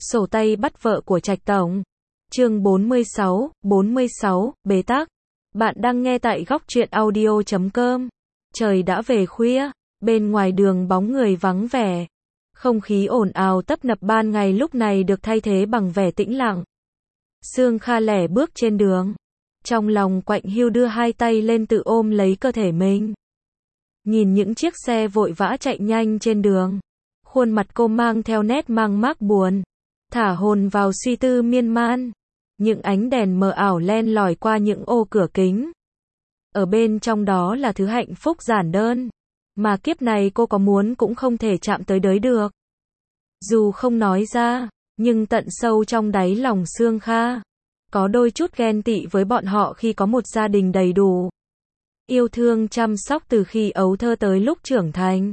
Sổ tay bắt vợ của Trạch Tổng. Chương 46, bế tắc. Bạn đang nghe tại góc truyện audio.com. Trời đã về khuya, bên ngoài đường bóng người vắng vẻ. Không khí ồn ào tấp nập ban ngày lúc này được thay thế bằng vẻ tĩnh lặng. Sương Kha lẻ bước trên đường. Trong lòng quạnh hiu đưa hai tay lên tự ôm lấy cơ thể mình. Nhìn những chiếc xe vội vã chạy nhanh trên đường. Khuôn mặt cô mang theo nét mang mác buồn. Thả hồn vào suy tư miên man. Những ánh đèn mờ ảo len lỏi qua những ô cửa kính. Ở bên trong đó là thứ hạnh phúc giản đơn. Mà kiếp này cô có muốn cũng không thể chạm tới đới được. Dù không nói ra, nhưng tận sâu trong đáy lòng Sương Kha. Có đôi chút ghen tị với bọn họ khi có một gia đình đầy đủ. Yêu thương chăm sóc từ khi ấu thơ tới lúc trưởng thành.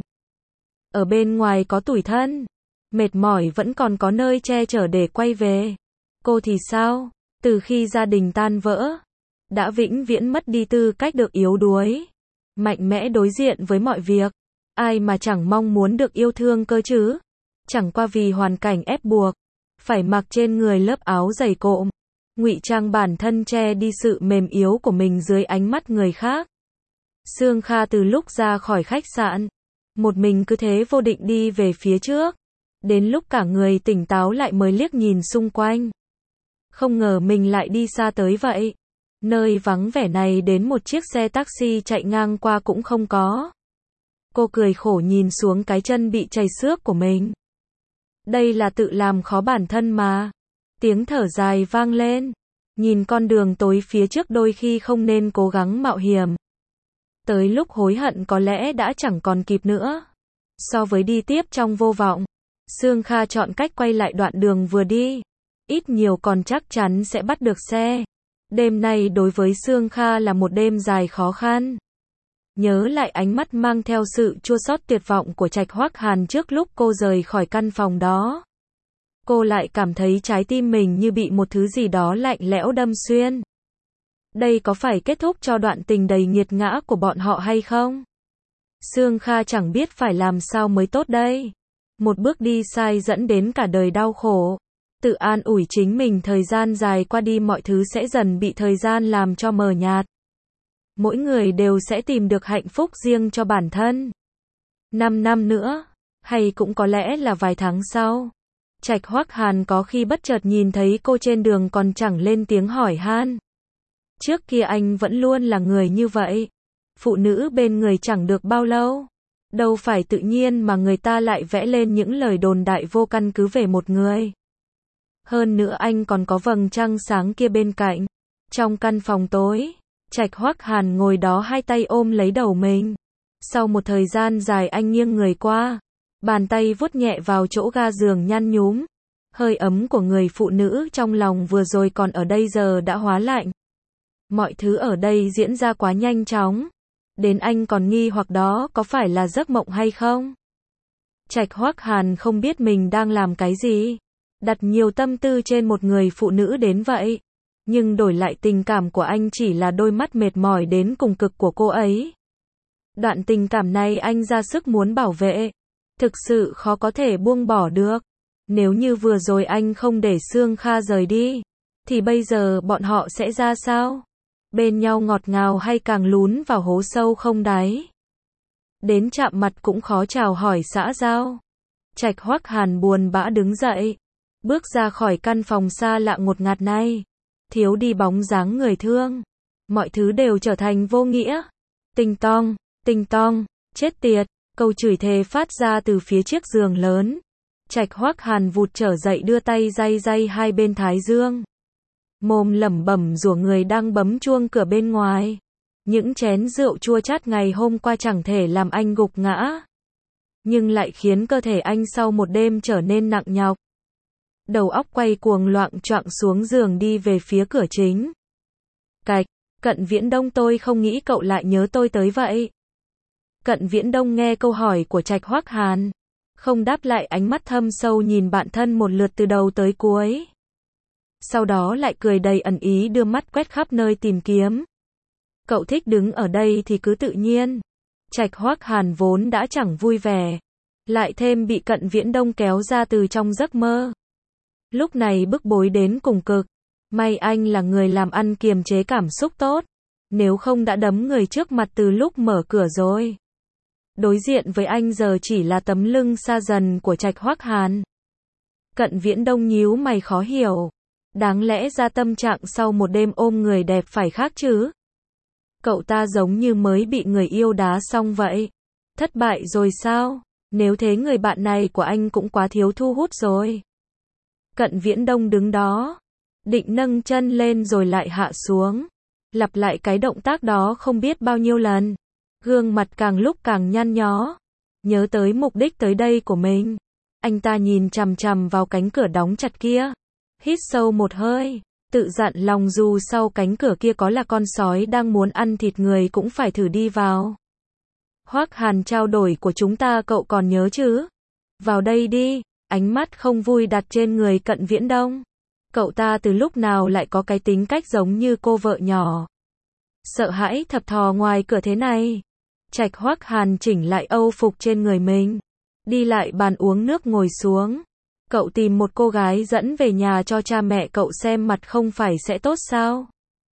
Ở bên ngoài có tủi thân. Mệt mỏi vẫn còn có nơi che chở để quay về. Cô thì sao? Từ khi gia đình tan vỡ, đã vĩnh viễn mất đi tư cách được yếu đuối. Mạnh mẽ đối diện với mọi việc. Ai mà chẳng mong muốn được yêu thương cơ chứ? Chẳng qua vì hoàn cảnh ép buộc. Phải mặc trên người lớp áo dày cộm. Ngụy trang bản thân che đi sự mềm yếu của mình dưới ánh mắt người khác. Sương Kha từ lúc ra khỏi khách sạn, một mình cứ thế vô định đi về phía trước. Đến lúc cả người tỉnh táo lại mới liếc nhìn xung quanh. Không ngờ mình lại đi xa tới vậy. Nơi vắng vẻ này đến một chiếc xe taxi chạy ngang qua cũng không có. Cô cười khổ nhìn xuống cái chân bị chảy xước của mình. Đây là tự làm khó bản thân mà. Tiếng thở dài vang lên. Nhìn con đường tối phía trước đôi khi không nên cố gắng mạo hiểm. Tới lúc hối hận có lẽ đã chẳng còn kịp nữa. So với đi tiếp trong vô vọng, Sương Kha chọn cách quay lại đoạn đường vừa đi. Ít nhiều còn chắc chắn sẽ bắt được xe. Đêm nay đối với Sương Kha là một đêm dài khó khăn. Nhớ lại ánh mắt mang theo sự chua xót tuyệt vọng của Trạch Hoắc Hàn trước lúc cô rời khỏi căn phòng đó. Cô lại cảm thấy trái tim mình như bị một thứ gì đó lạnh lẽo đâm xuyên. Đây có phải kết thúc cho đoạn tình đầy nghiệt ngã của bọn họ hay không? Sương Kha chẳng biết phải làm sao mới tốt đây. Một bước đi sai dẫn đến cả đời đau khổ. Tự an ủi chính mình thời gian dài qua đi mọi thứ sẽ dần bị thời gian làm cho mờ nhạt. Mỗi người đều sẽ tìm được hạnh phúc riêng cho bản thân. 5 năm nữa, hay cũng có lẽ là vài tháng sau. Trạch Hoắc Hàn có khi bất chợt nhìn thấy cô trên đường còn chẳng lên tiếng hỏi han. Trước kia anh vẫn luôn là người như vậy. Phụ nữ bên người chẳng được bao lâu. Đâu phải tự nhiên mà người ta lại vẽ lên những lời đồn đại vô căn cứ về một người. Hơn nữa anh còn có vầng trăng sáng kia bên cạnh. Trong căn phòng tối, Trạch Hoắc Hàn ngồi đó hai tay ôm lấy đầu mình. Sau một thời gian dài anh nghiêng người qua. Bàn tay vuốt nhẹ vào chỗ ga giường nhăn nhúm. Hơi ấm của người phụ nữ trong lòng vừa rồi còn ở đây giờ đã hóa lạnh. Mọi thứ ở đây diễn ra quá nhanh chóng. Đến anh còn nghi hoặc đó có phải là giấc mộng hay không? Trạch Hoắc Hàn không biết mình đang làm cái gì. Đặt nhiều tâm tư trên một người phụ nữ đến vậy. Nhưng đổi lại tình cảm của anh chỉ là đôi mắt mệt mỏi đến cùng cực của cô ấy. Đoạn tình cảm này anh ra sức muốn bảo vệ. Thực sự khó có thể buông bỏ được. Nếu như vừa rồi anh không để Sương Kha rời đi, thì bây giờ bọn họ sẽ ra sao? Bên nhau ngọt ngào hay càng lún vào hố sâu không đáy? Đến chạm mặt cũng khó chào hỏi xã giao. Trạch Hoắc Hàn buồn bã đứng dậy. Bước ra khỏi căn phòng xa lạ ngột ngạt này. Thiếu đi bóng dáng người thương. Mọi thứ đều trở thành vô nghĩa. Tinh tong, chết tiệt. Câu chửi thề phát ra từ phía chiếc giường lớn. Trạch Hoắc Hàn vụt trở dậy đưa tay day day hai bên thái dương. Mồm lẩm bẩm rủa người đang bấm chuông cửa bên ngoài. Những chén rượu chua chát ngày hôm qua chẳng thể làm anh gục ngã. Nhưng lại khiến cơ thể anh sau một đêm trở nên nặng nhọc. Đầu óc quay cuồng loạng choạng xuống giường đi về phía cửa chính. Cạch, Cận Viễn Đông, tôi không nghĩ cậu lại nhớ tôi tới vậy. Cận Viễn Đông nghe câu hỏi của Trạch Hoắc Hàn. Không đáp lại, ánh mắt thâm sâu nhìn bạn thân một lượt từ đầu tới cuối. Sau đó lại cười đầy ẩn ý đưa mắt quét khắp nơi tìm kiếm. Cậu thích đứng ở đây thì cứ tự nhiên. Trạch Hoắc Hàn vốn đã chẳng vui vẻ. Lại thêm bị Cận Viễn Đông kéo ra từ trong giấc mơ. Lúc này bức bối đến cùng cực. May anh là người làm ăn kiềm chế cảm xúc tốt. Nếu không đã đấm người trước mặt từ lúc mở cửa rồi. Đối diện với anh giờ chỉ là tấm lưng xa dần của Trạch Hoắc Hàn. Cận Viễn Đông nhíu mày khó hiểu. Đáng lẽ ra tâm trạng sau một đêm ôm người đẹp phải khác chứ. Cậu ta giống như mới bị người yêu đá xong vậy. Thất bại rồi sao? Nếu thế người bạn này của anh cũng quá thiếu thu hút rồi. Cận Viễn Đông đứng đó, định nâng chân lên rồi lại hạ xuống. Lặp lại cái động tác đó không biết bao nhiêu lần. Gương mặt càng lúc càng nhăn nhó. Nhớ tới mục đích tới đây của mình. Anh ta nhìn chằm chằm vào cánh cửa đóng chặt kia. Hít sâu một hơi. Tự dặn lòng dù sau cánh cửa kia có là con sói đang muốn ăn thịt người cũng phải thử đi vào. Hoắc Hàn, trao đổi của chúng ta cậu còn nhớ chứ? Vào đây đi. Ánh mắt không vui đặt trên người Cận Viễn Đông. Cậu ta từ lúc nào lại có cái tính cách giống như cô vợ nhỏ. Sợ hãi thập thò ngoài cửa thế này. Trạch Hoắc Hàn chỉnh lại âu phục trên người mình. Đi lại bàn uống nước ngồi xuống. Cậu tìm một cô gái dẫn về nhà cho cha mẹ cậu xem mặt không phải sẽ tốt sao?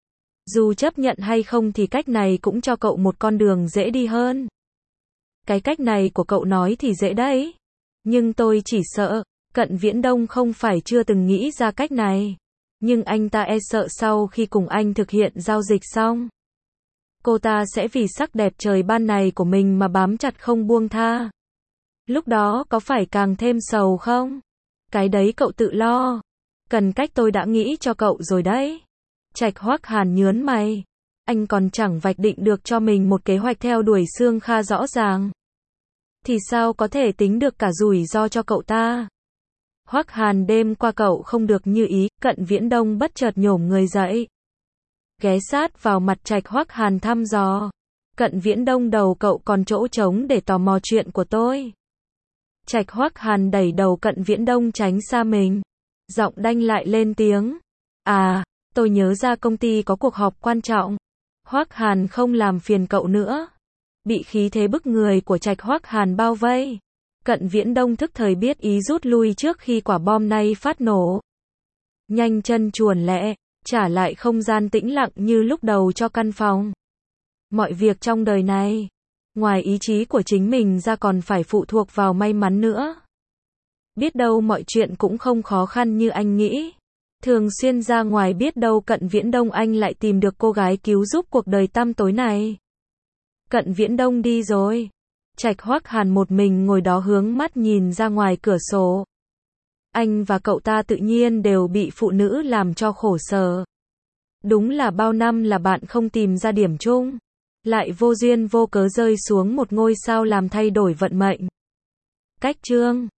Dù chấp nhận hay không thì cách này cũng cho cậu một con đường dễ đi hơn. Cái cách này của cậu nói thì dễ đấy. Nhưng tôi chỉ sợ, Cận Viễn Đông không phải chưa từng nghĩ ra cách này. Nhưng anh ta e sợ sau khi cùng anh thực hiện giao dịch xong. Cô ta sẽ vì sắc đẹp trời ban này của mình mà bám chặt không buông tha. Lúc đó có phải càng thêm sầu không? Cái đấy cậu tự lo. Cần cách tôi đã nghĩ cho cậu rồi đấy. Trạch Hoắc Hàn nhớn mày. Anh còn chẳng vạch định được cho mình một kế hoạch theo đuổi Sương Kha rõ ràng. Thì sao có thể tính được cả rủi ro cho cậu ta? Hoắc Hàn, đêm qua cậu không được như ý. Cận Viễn Đông bất chợt nhổm người dậy. Ghé sát vào mặt Trạch Hoắc Hàn thăm dò. Cận Viễn Đông, đầu cậu còn chỗ trống để tò mò chuyện của tôi. Trạch Hoắc Hàn đẩy đầu Cận Viễn Đông tránh xa mình. Giọng đanh lại lên tiếng. À, tôi nhớ ra công ty có cuộc họp quan trọng. Hoắc Hàn, không làm phiền cậu nữa. Bị khí thế bức người của Trạch Hoắc Hàn bao vây. Cận Viễn Đông thức thời biết ý rút lui trước khi quả bom này phát nổ. Nhanh chân chuồn lẹ, trả lại không gian tĩnh lặng như lúc đầu cho căn phòng. Mọi việc trong đời này, ngoài ý chí của chính mình ra còn phải phụ thuộc vào may mắn nữa. Biết đâu mọi chuyện cũng không khó khăn như anh nghĩ. Thường xuyên ra ngoài biết đâu Cận Viễn Đông anh lại tìm được cô gái cứu giúp cuộc đời tăm tối này. Cận Viễn Đông đi rồi. Trạch Hoắc Hàn một mình ngồi đó hướng mắt nhìn ra ngoài cửa sổ. Anh và cậu ta tự nhiên đều bị phụ nữ làm cho khổ sở. Đúng là bao năm là bạn không tìm ra điểm chung. Lại vô duyên vô cớ rơi xuống một ngôi sao làm thay đổi vận mệnh. Cách chương